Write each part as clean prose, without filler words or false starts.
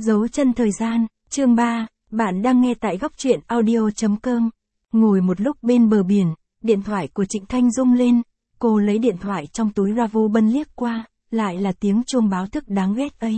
Dấu chân thời gian, chương 3, bạn đang nghe tại góc truyện audio.com. Ngồi một lúc bên bờ biển, điện thoại của Trịnh Thanh rung lên, cô lấy điện thoại trong túi ra Vu Bân liếc qua, lại là tiếng chuông báo thức đáng ghét ấy.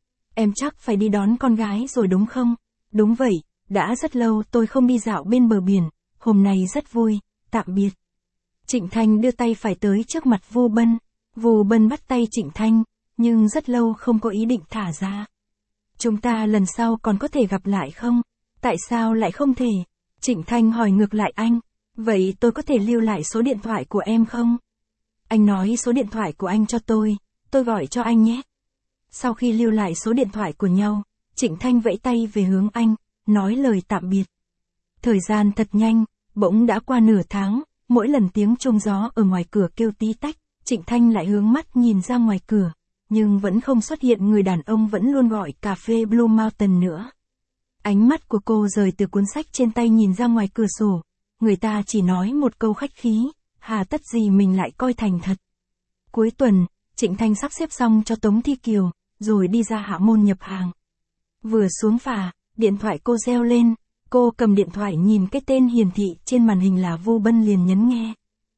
Em chắc phải đi đón con gái rồi đúng không? Đúng vậy, đã rất lâu tôi không đi dạo bên bờ biển, hôm nay rất vui, tạm biệt. Trịnh Thanh đưa tay phải tới trước mặt Vu Bân. Vu Bân bắt tay Trịnh Thanh, nhưng rất lâu không có ý định thả ra. Chúng ta lần sau còn có thể gặp lại không? Tại sao lại không thể? Trịnh Thanh hỏi ngược lại anh. Vậy tôi có thể lưu lại số điện thoại của em không? Anh nói số điện thoại của anh cho tôi gọi cho anh nhé. Sau khi lưu lại số điện thoại của nhau, Trịnh Thanh vẫy tay về hướng anh, nói lời tạm biệt. Thời gian thật nhanh, bỗng đã qua nửa tháng, mỗi lần tiếng chuông gió ở ngoài cửa kêu tí tách, Trịnh Thanh lại hướng mắt nhìn ra ngoài cửa, nhưng vẫn không xuất hiện người đàn ông vẫn luôn gọi cà phê Blue Mountain nữa. Ánh mắt của cô rời từ cuốn sách trên tay nhìn ra ngoài cửa sổ, người ta chỉ nói một câu khách khí, hà tất gì mình lại coi thành thật. Cuối tuần, Trịnh Thanh sắp xếp xong cho Tống Thi Kiều, rồi đi ra Hạ Môn nhập hàng. Vừa xuống phà, điện thoại cô reo lên, cô cầm điện thoại nhìn cái tên hiển thị trên màn hình là Vu Bân liền nhấn nghe.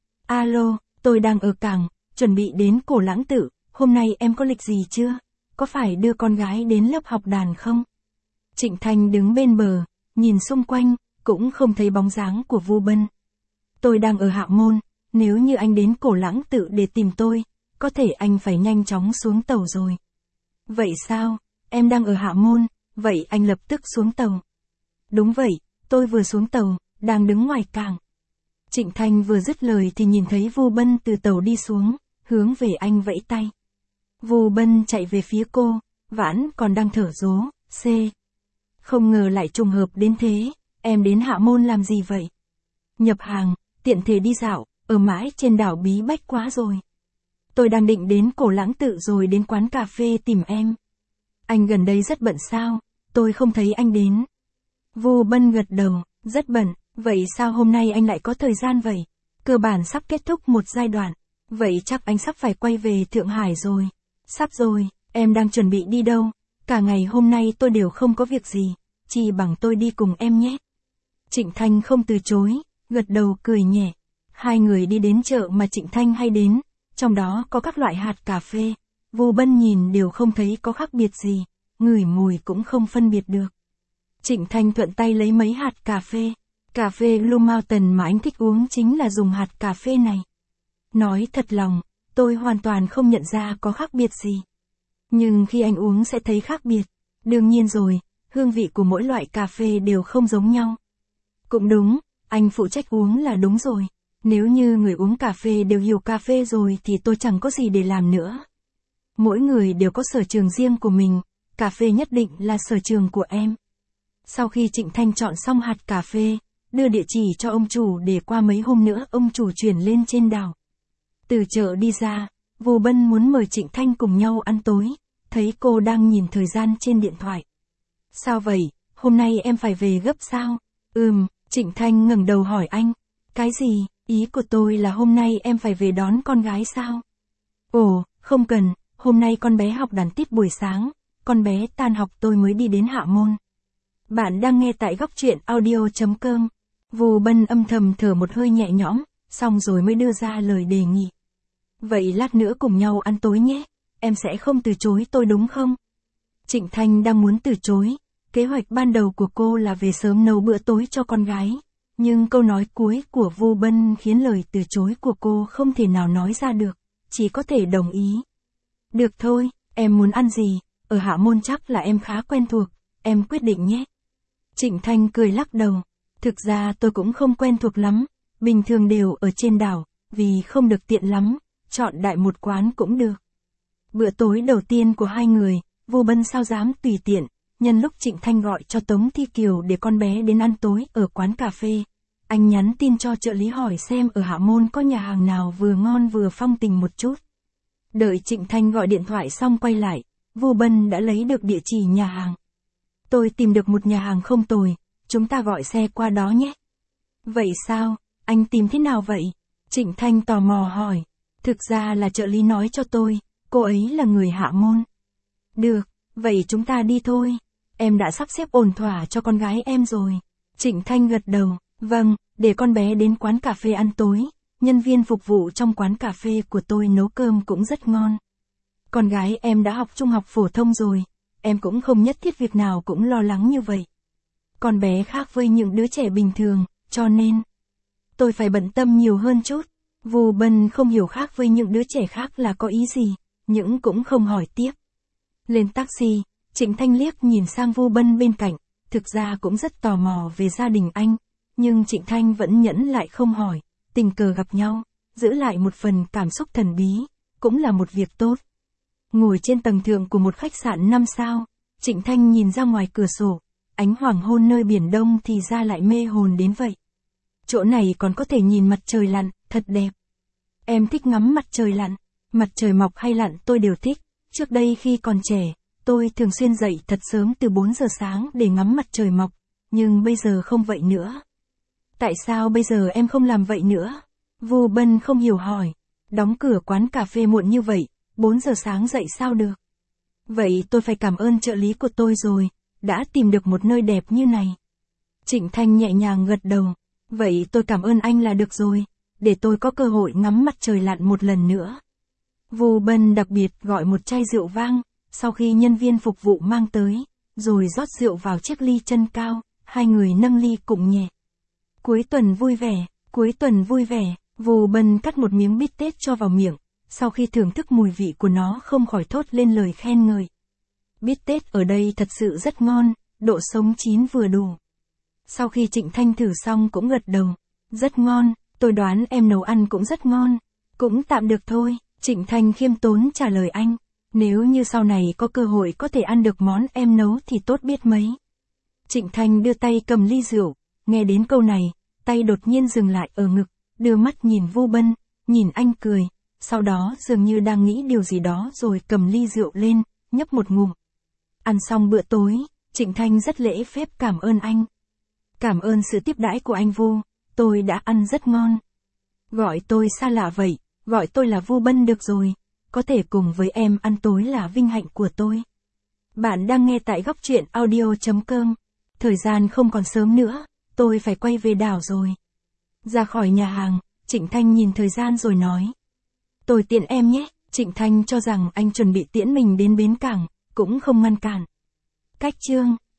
Alo, tôi đang ở cảng, chuẩn bị đến Cổ Lãng Tự, hôm nay em có lịch gì chưa? Có phải đưa con gái đến lớp học đàn không? Trịnh Thanh đứng bên bờ, nhìn xung quanh, cũng không thấy bóng dáng của Vu Bân. Tôi đang ở Hạ Môn, nếu như anh đến Cổ Lãng Tự để tìm tôi, có thể anh phải nhanh chóng xuống tàu rồi. Vậy sao, em đang ở Hạ Môn, vậy anh lập tức xuống tàu. Đúng vậy, tôi vừa xuống tàu, đang đứng ngoài cảng. Trịnh Thanh vừa dứt lời thì nhìn thấy Vu Bân từ tàu đi xuống, hướng về anh vẫy tay. Vu Bân chạy về phía cô, Vãn còn đang thở dố, C. Không ngờ lại trùng hợp đến thế, em đến Hạ Môn làm gì vậy? Nhập hàng, tiện thể đi dạo, ở mãi trên đảo bí bách quá rồi. Tôi đang định đến Cổ Lãng Tự rồi đến quán cà phê tìm em. Anh gần đây rất bận sao, tôi không thấy anh đến. Vu Bân gật đầu, rất bận, vậy sao hôm nay anh lại có thời gian vậy? Cơ bản sắp kết thúc một giai đoạn, vậy chắc anh sắp phải quay về Thượng Hải rồi. Sắp rồi, em đang chuẩn bị đi đâu? Cả ngày hôm nay tôi đều không có việc gì, chỉ bằng tôi đi cùng em nhé. Trịnh Thanh không từ chối, gật đầu cười nhẹ. Hai người đi đến chợ mà Trịnh Thanh hay đến, trong đó có các loại hạt cà phê. Vu Bân nhìn đều không thấy có khác biệt gì, ngửi mùi cũng không phân biệt được. Trịnh Thanh thuận tay lấy mấy hạt cà phê. Cà phê Blue Mountain mà anh thích uống chính là dùng hạt cà phê này. Nói thật lòng, tôi hoàn toàn không nhận ra có khác biệt gì. Nhưng khi anh uống sẽ thấy khác biệt. Đương nhiên rồi, hương vị của mỗi loại cà phê đều không giống nhau. Cũng đúng, anh phụ trách uống là đúng rồi. Nếu như người uống cà phê đều hiểu cà phê rồi thì tôi chẳng có gì để làm nữa. Mỗi người đều có sở trường riêng của mình, cà phê nhất định là sở trường của em. Sau khi Trịnh Thanh chọn xong hạt cà phê, đưa địa chỉ cho ông chủ để qua mấy hôm nữa ông chủ chuyển lên trên đảo. Từ chợ đi ra, Vu Bân muốn mời Trịnh Thanh cùng nhau ăn tối, thấy cô đang nhìn thời gian trên điện thoại. Sao vậy, hôm nay em phải về gấp sao? Trịnh Thanh ngẩng đầu hỏi anh. Cái gì, ý của tôi là hôm nay em phải về đón con gái sao? Ồ, không cần, hôm nay con bé học đàn tiết buổi sáng, con bé tan học tôi mới đi đến Hạ Môn. Bạn đang nghe tại góc truyện audio.com. Vu Bân âm thầm thở một hơi nhẹ nhõm, xong rồi mới đưa ra lời đề nghị. Vậy lát nữa cùng nhau ăn tối nhé, em sẽ không từ chối tôi đúng không? Trịnh Thanh đang muốn từ chối, kế hoạch ban đầu của cô là về sớm nấu bữa tối cho con gái. Nhưng câu nói cuối của Vu Bân khiến lời từ chối của cô không thể nào nói ra được, chỉ có thể đồng ý. Được thôi, em muốn ăn gì, ở Hạ Môn chắc là em khá quen thuộc, em quyết định nhé. Trịnh Thanh cười lắc đầu, thực ra tôi cũng không quen thuộc lắm, bình thường đều ở trên đảo, vì không được tiện lắm, chọn đại một quán cũng được. Bữa tối đầu tiên của hai người, Vu Bân sao dám tùy tiện, nhân lúc Trịnh Thanh gọi cho Tống Thi Kiều để con bé đến ăn tối ở quán cà phê. Anh nhắn tin cho trợ lý hỏi xem ở Hạ Môn có nhà hàng nào vừa ngon vừa phong tình một chút. Đợi Trịnh Thanh gọi điện thoại xong quay lại, Vu Bân đã lấy được địa chỉ nhà hàng. Tôi tìm được một nhà hàng không tồi, chúng ta gọi xe qua đó nhé. Vậy sao, anh tìm thế nào vậy? Trịnh Thanh tò mò hỏi. Thực ra là trợ lý nói cho tôi, cô ấy là người Hạ Môn. Được, vậy chúng ta đi thôi. Em đã sắp xếp ổn thỏa cho con gái em rồi. Trịnh Thanh gật đầu, vâng, để con bé đến quán cà phê ăn tối. Nhân viên phục vụ trong quán cà phê của tôi nấu cơm cũng rất ngon. Con gái em đã học trung học phổ thông rồi, em cũng không nhất thiết việc nào cũng lo lắng như vậy. Con bé khác với những đứa trẻ bình thường, cho nên tôi phải bận tâm nhiều hơn chút. Vu Bân không hiểu khác với những đứa trẻ khác là có ý gì, nhưng cũng không hỏi tiếp. Lên taxi, Trịnh Thanh liếc nhìn sang Vu Bân bên cạnh, thực ra cũng rất tò mò về gia đình anh, nhưng Trịnh Thanh vẫn nhẫn lại không hỏi, tình cờ gặp nhau, giữ lại một phần cảm xúc thần bí, cũng là một việc tốt. Ngồi trên tầng thượng của một khách sạn 5 sao, Trịnh Thanh nhìn ra ngoài cửa sổ, ánh hoàng hôn nơi biển Đông thì ra lại mê hồn đến vậy. Chỗ này còn có thể nhìn mặt trời lặn, thật đẹp. Em thích ngắm mặt trời lặn, mặt trời mọc hay lặn tôi đều thích. Trước đây khi còn trẻ, tôi thường xuyên dậy thật sớm từ 4 giờ sáng để ngắm mặt trời mọc, nhưng bây giờ không vậy nữa. Tại sao bây giờ em không làm vậy nữa? Vu Bân không hiểu hỏi. Đóng cửa quán cà phê muộn như vậy, 4 giờ sáng dậy sao được? Vậy tôi phải cảm ơn trợ lý của tôi rồi, đã tìm được một nơi đẹp như này. Trịnh Thanh nhẹ nhàng gật đầu. Vậy tôi cảm ơn anh là được rồi, để tôi có cơ hội ngắm mặt trời lặn một lần nữa. Vu Bân đặc biệt gọi một chai rượu vang, sau khi nhân viên phục vụ mang tới, rồi rót rượu vào chiếc ly chân cao, hai người nâng ly cùng nhẹ. Cuối tuần vui vẻ, Vu Bân cắt một miếng bít tết cho vào miệng, sau khi thưởng thức mùi vị của nó không khỏi thốt lên lời khen ngợi. Bít tết ở đây thật sự rất ngon, độ sống chín vừa đủ. Sau khi Trịnh Thanh thử xong cũng gật đầu. Rất ngon, tôi đoán em nấu ăn cũng rất ngon. Cũng tạm được thôi, Trịnh Thanh khiêm tốn trả lời anh. Nếu như sau này có cơ hội có thể ăn được món em nấu thì tốt biết mấy. Trịnh Thanh đưa tay cầm ly rượu, nghe đến câu này, tay đột nhiên dừng lại ở ngực, đưa mắt nhìn Vu Bân, nhìn anh cười, sau đó dường như đang nghĩ điều gì đó rồi cầm ly rượu lên, nhấp một ngụm. Ăn xong bữa tối, Trịnh Thanh rất lễ phép cảm ơn anh. Cảm ơn sự tiếp đãi của anh Vu, tôi đã ăn rất ngon. Gọi tôi xa lạ vậy, gọi tôi là Vu Bân được rồi, có thể cùng với em ăn tối là vinh hạnh của tôi. Bạn đang nghe tại góc truyện audio.com. Thời gian không còn sớm nữa, tôi phải quay về đảo rồi. Ra khỏi nhà hàng, Trịnh Thanh nhìn thời gian rồi nói. Tôi tiễn em nhé. Trịnh Thanh cho rằng anh chuẩn bị tiễn mình đến bến cảng, cũng không ngăn cản. Cách chương